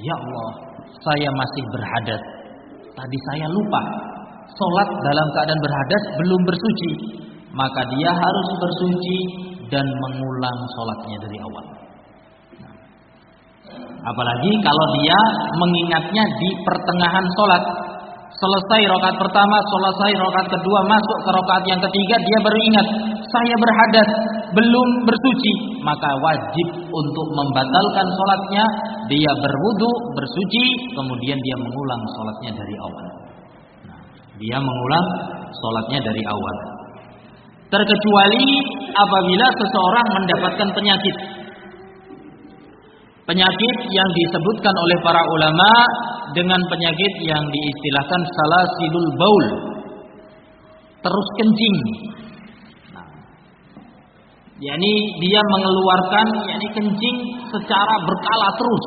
ya Allah, saya masih berhadas. Tadi saya lupa sholat dalam keadaan berhadas, belum bersuci. Maka dia harus bersuci dan mengulang sholatnya dari awal. Nah, apalagi kalau dia mengingatnya di pertengahan sholat. Selesai rakaat pertama, selesai rakaat kedua, masuk ke rakaat yang ketiga, dia baru ingat, saya berhadas, belum bersuci. Maka wajib untuk membatalkan sholatnya. Dia berwudu, bersuci, kemudian dia mengulang sholatnya dari awal. Nah, dia mengulang sholatnya dari awal. Terkecuali apabila seseorang mendapatkan penyakit. Penyakit yang disebutkan oleh para ulama dengan penyakit yang diistilahkan salasilul baul, terus kencing. Nah, yakni dia mengeluarkan yakni kencing secara berkala terus.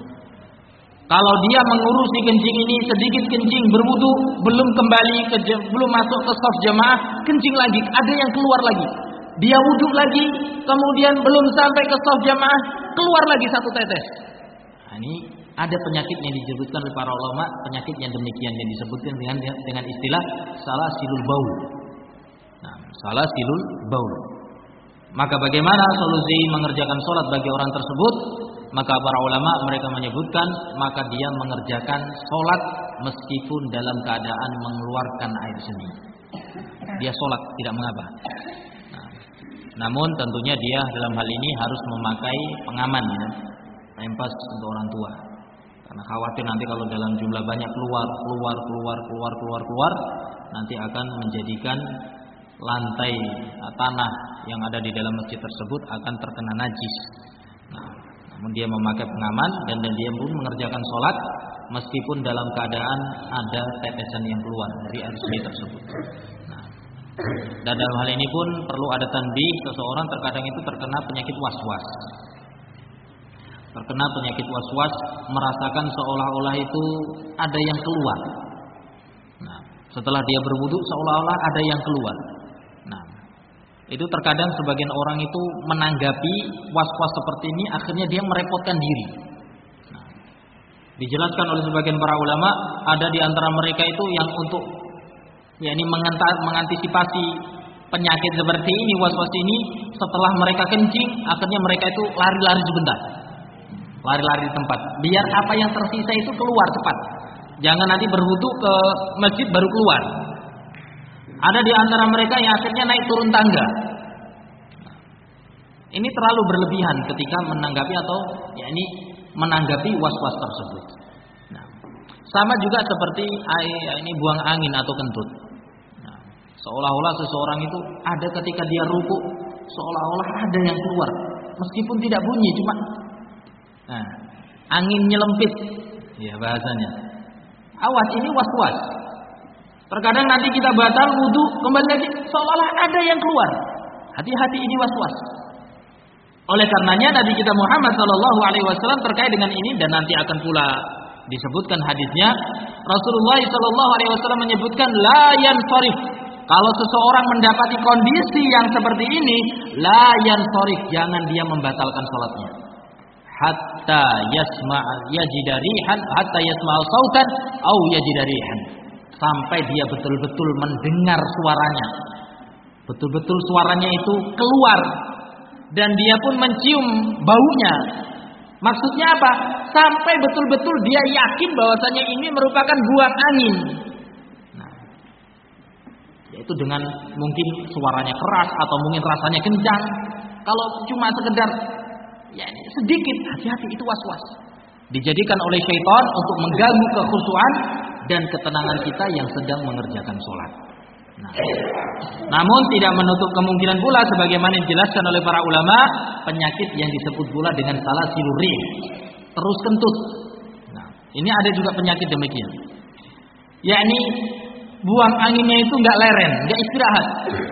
Kalau dia mengurusi kencing ini, sedikit kencing, berwudu, belum kembali ke belum masuk ke shaf jamaah, kencing lagi, ada yang keluar lagi. Dia wudu lagi, kemudian belum sampai ke shaf jamaah, keluar lagi satu tetes. Nah, ini ada penyakit yang disebutkan oleh para ulama, penyakit yang demikian yang disebutkan dengan dengan istilah salasilul baul. Nah, salasilul baul. Maka bagaimana solusi mengerjakan sholat bagi orang tersebut? Maka para ulama mereka menyebutkan, maka dia mengerjakan sholat meskipun dalam keadaan mengeluarkan air seni. Dia sholat tidak mengapa. Nah, namun tentunya dia dalam hal ini harus memakai pengaman, ya, pempas untuk orang tua. Karena khawatir nanti kalau dalam jumlah banyak keluar, keluar, keluar, keluar, keluar, keluar, nanti akan menjadikan lantai tanah yang ada di dalam masjid tersebut akan terkena najis. Nah, namun dia memakai pengaman dan, dan dia pun mengerjakan sholat meskipun dalam keadaan ada tetesan yang keluar dari air seni tersebut. Nah, dan dalam hal ini pun perlu ada tanbih, seseorang terkadang itu terkena penyakit was-was. Terkena penyakit was-was, merasakan seolah-olah itu ada yang keluar. Nah, setelah dia berwudu seolah-olah ada yang keluar. Nah, itu terkadang sebagian orang itu menanggapi was-was seperti ini, akhirnya dia merepotkan diri. Nah, dijelaskan oleh sebagian para ulama, ada di antara mereka itu yang untuk yakni mengantisipasi penyakit seperti ini, was-was ini, setelah mereka kencing, akhirnya mereka itu lari-lari sebentar. Lari-lari di tempat, biar apa yang tersisa itu keluar cepat. Jangan nanti berwudu ke masjid baru keluar. Ada di antara mereka yang akhirnya naik turun tangga. Ini terlalu berlebihan ketika menanggapi atau yakni menanggapi was-was tersebut. Nah, sama juga seperti ini buang angin atau kentut. Nah, seolah-olah seseorang itu ada ketika dia ruku, seolah-olah ada yang keluar, meskipun tidak bunyi, cuma nah, angin nyelempit, ya bahasanya. Awas, ini was-was. Terkadang nanti kita batal wudu, kembali lagi seolah-olah ada yang keluar. Hati-hati, ini was-was. Oleh karenanya Nabi kita Muhammad Shallallahu Alaihi Wasallam terkait dengan ini, dan nanti akan pula disebutkan hadisnya, Rasulullah Shallallahu Alaihi Wasallam menyebutkan la yansharif. Kalau seseorang mendapati kondisi yang seperti ini, la yansharif, jangan dia membatalkan salatnya. Hatta yasma' yajidarihan, hatta yasma'u sautan au yajidarihan, sampai dia betul-betul mendengar suaranya, betul-betul suaranya itu keluar, dan dia pun mencium baunya. Maksudnya apa? Sampai betul-betul dia yakin bahwasanya ini merupakan buang angin. Nah, yaitu dengan mungkin suaranya keras atau mungkin rasanya kencang. Kalau cuma sekedar ya ini sedikit, hati-hati, itu was-was. Dijadikan oleh syaitan untuk mengganggu kekhusyuan dan ketenangan kita yang sedang mengerjakan sholat. Nah, namun tidak menutup kemungkinan pula sebagaimana dijelaskan oleh para ulama, penyakit yang disebut pula dengan salasilur rih, terus kentut. Nah, ini ada juga penyakit demikian. Yakni buang anginnya itu nggak leren, nggak istirahat.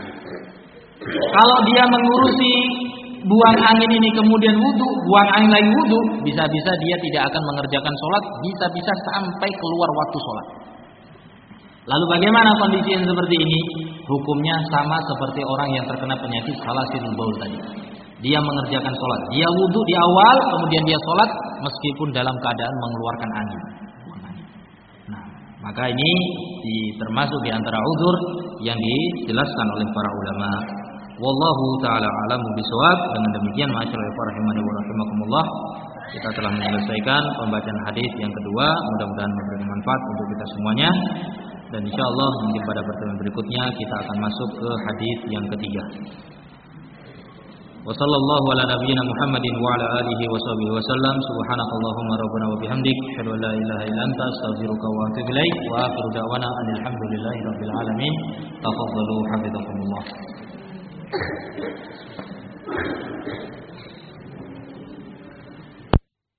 Kalau dia mengurusi buang angin ini kemudian wudu, buang angin lagi wudu, bisa-bisa dia tidak akan mengerjakan sholat, bisa-bisa sampai keluar waktu sholat. Lalu bagaimana kondisi yang seperti ini? Hukumnya sama seperti orang yang terkena penyakit salasilul baul tadi. Dia mengerjakan sholat. Dia wudhu di awal, kemudian dia sholat meskipun dalam keadaan mengeluarkan angin. Nah, maka ini di, termasuk di antara uzur yang dijelaskan oleh para ulama. Wallahu taala a'lamu bishawab. Dengan demikian, ma'asyiral rahimani wa rahimakumullah, kita telah menyelesaikan pembacaan hadis yang kedua. Mudah-mudahan memberikan manfaat untuk kita semuanya. Dan insyaallah mungkin pada pertemuan berikutnya kita akan masuk ke hadis yang ketiga. Wa sallallahu ala nabiyyina Muhammadin wa ala alihi wa sahbihi wa sallam. Subhanakallahumma rabbana wa bihamdik, asyhadu an la ilaha illa anta, astaghfiruka wa atubu ilaik. Wa akhiru da'wana alhamdulillahi rabbil alamin. Tafaddalu hafizakumullah.